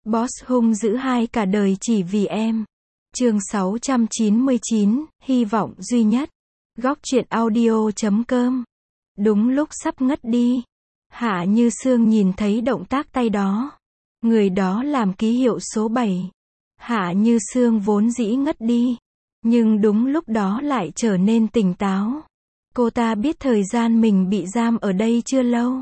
Boss hung dữ hai cả đời chỉ vì em. Chương 699, hy vọng duy nhất. Góc truyện audio.com. Đúng lúc sắp ngất đi, Hạ Như Sương nhìn thấy động tác tay đó. Người đó làm ký hiệu số 7. Hạ Như Sương vốn dĩ ngất đi, nhưng đúng lúc đó lại trở nên tỉnh táo. Cô ta biết thời gian mình bị giam ở đây chưa lâu.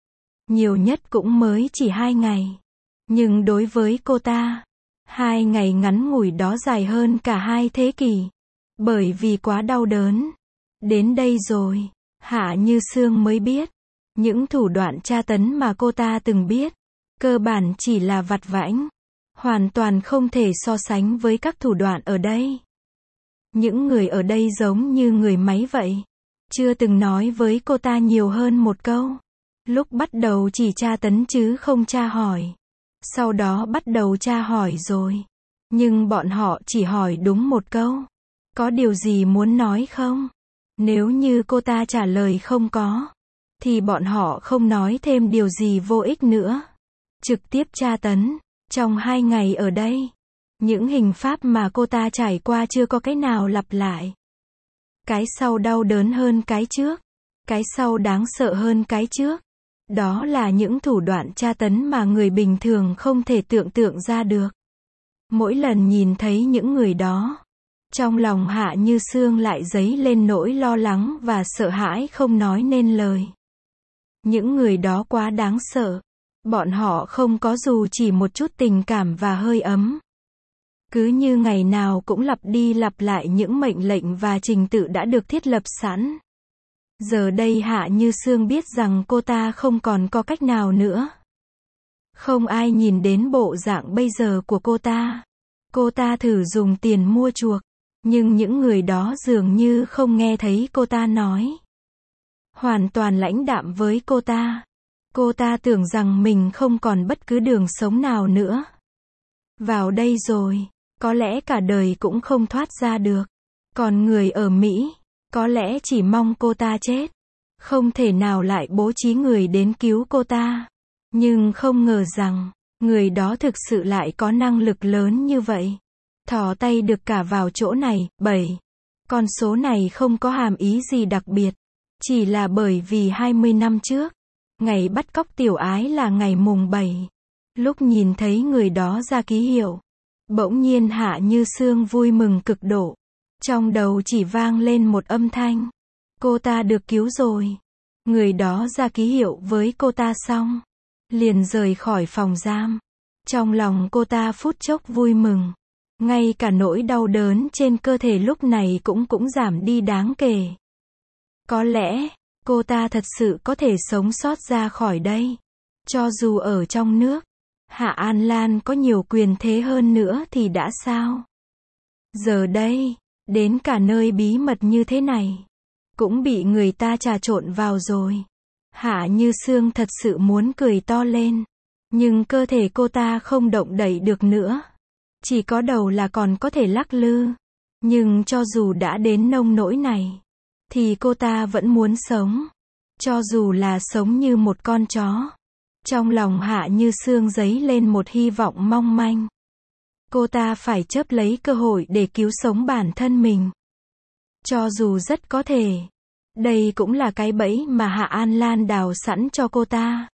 Nhiều nhất cũng mới chỉ 2 ngày. Nhưng đối với cô ta, 2 ngày ngắn ngủi đó dài hơn cả 2 thế kỷ. Bởi vì quá đau đớn. Đến đây rồi, Hạ Như Sương mới biết. Những thủ đoạn tra tấn mà cô ta từng biết, cơ bản chỉ là vặt vãnh. Hoàn toàn không thể so sánh với các thủ đoạn ở đây. Những người ở đây giống như người máy vậy. Chưa từng nói với cô ta nhiều hơn một câu. Lúc bắt đầu chỉ tra tấn chứ không tra hỏi. Sau đó bắt đầu tra hỏi rồi. Nhưng bọn họ chỉ hỏi đúng một câu. Có điều gì muốn nói không? Nếu như cô ta trả lời không có, thì bọn họ không nói thêm điều gì vô ích nữa. Trực tiếp tra tấn. Trong 2 ngày ở đây, những hình pháp mà cô ta trải qua chưa có cái nào lặp lại. Cái sau đau đớn hơn cái trước. Cái sau đáng sợ hơn cái trước. Đó là những thủ đoạn tra tấn mà người bình thường không thể tưởng tượng ra được. Mỗi lần nhìn thấy những người đó, trong lòng Hạ Như Sương lại dấy lên nỗi lo lắng và sợ hãi không nói nên lời. Những người đó quá đáng sợ. Bọn họ không có dù chỉ một chút tình cảm và hơi ấm. Cứ như ngày nào cũng lặp đi lặp lại những mệnh lệnh và trình tự đã được thiết lập sẵn. Giờ đây Hạ Như Sương biết rằng cô ta không còn có cách nào nữa. Không ai nhìn đến bộ dạng bây giờ của cô ta. Cô ta thử dùng tiền mua chuộc, nhưng những người đó dường như không nghe thấy cô ta nói. Hoàn toàn lãnh đạm với cô ta. Cô ta tưởng rằng mình không còn bất cứ đường sống nào nữa. Vào đây rồi, có lẽ cả đời cũng không thoát ra được. Còn người ở Mỹ, có lẽ chỉ mong cô ta chết. Không thể nào lại bố trí người đến cứu cô ta. Nhưng không ngờ rằng, người đó thực sự lại có năng lực lớn như vậy. Thò tay được cả vào chỗ này. 7. Con số này không có hàm ý gì đặc biệt. Chỉ là bởi vì 20 năm trước, ngày bắt cóc Tiểu Ái là ngày mùng 7. Lúc nhìn thấy người đó ra ký hiệu, bỗng nhiên Hạ Như Sương vui mừng cực độ. Trong đầu chỉ vang lên một âm thanh. Cô ta được cứu rồi. Người đó ra ký hiệu với cô ta xong, liền rời khỏi phòng giam. Trong lòng cô ta phút chốc vui mừng. Ngay cả nỗi đau đớn trên cơ thể lúc này cũng giảm đi đáng kể. Có lẽ, cô ta thật sự có thể sống sót ra khỏi đây. Cho dù ở trong nước, Hạ An Lan có nhiều quyền thế hơn nữa thì đã sao? Giờ đây, đến cả nơi bí mật như thế này, cũng bị người ta trà trộn vào rồi. Hạ Như Sương thật sự muốn cười to lên. Nhưng cơ thể cô ta không động đậy được nữa. Chỉ có đầu là còn có thể lắc lư. Nhưng cho dù đã đến nông nỗi này, thì cô ta vẫn muốn sống. Cho dù là sống như một con chó. Trong lòng Hạ Như Sương dấy lên một hy vọng mong manh. Cô ta phải chớp lấy cơ hội để cứu sống bản thân mình. Cho dù rất có thể, đây cũng là cái bẫy mà Hạ An Lan đào sẵn cho cô ta.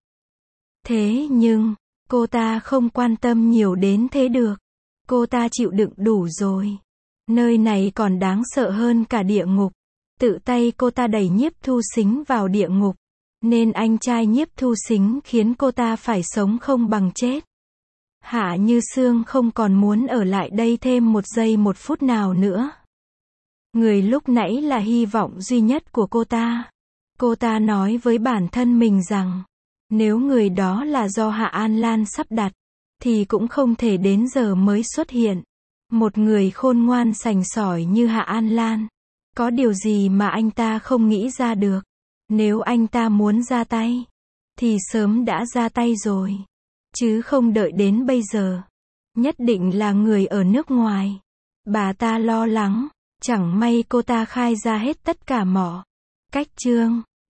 Thế nhưng, cô ta không quan tâm nhiều đến thế được. Cô ta chịu đựng đủ rồi. Nơi này còn đáng sợ hơn cả địa ngục. Tự tay cô ta đẩy Nhiếp Thu Sính vào địa ngục. Nên anh trai Nhiếp Thu Sính khiến cô ta phải sống không bằng chết. Hạ Như Sương không còn muốn ở lại đây thêm một giây một phút nào nữa. Người lúc nãy là hy vọng duy nhất của cô ta. Cô ta nói với bản thân mình rằng, nếu người đó là do Hạ An Lan sắp đặt, thì cũng không thể đến giờ mới xuất hiện. Một người khôn ngoan sành sỏi như Hạ An Lan. Có điều gì mà anh ta không nghĩ ra được? Nếu anh ta muốn ra tay, thì sớm đã ra tay rồi. Chứ không đợi đến bây giờ. Nhất định là người ở nước ngoài. Bà ta lo lắng. Chẳng may cô ta khai ra hết tất cả mọi cách chương.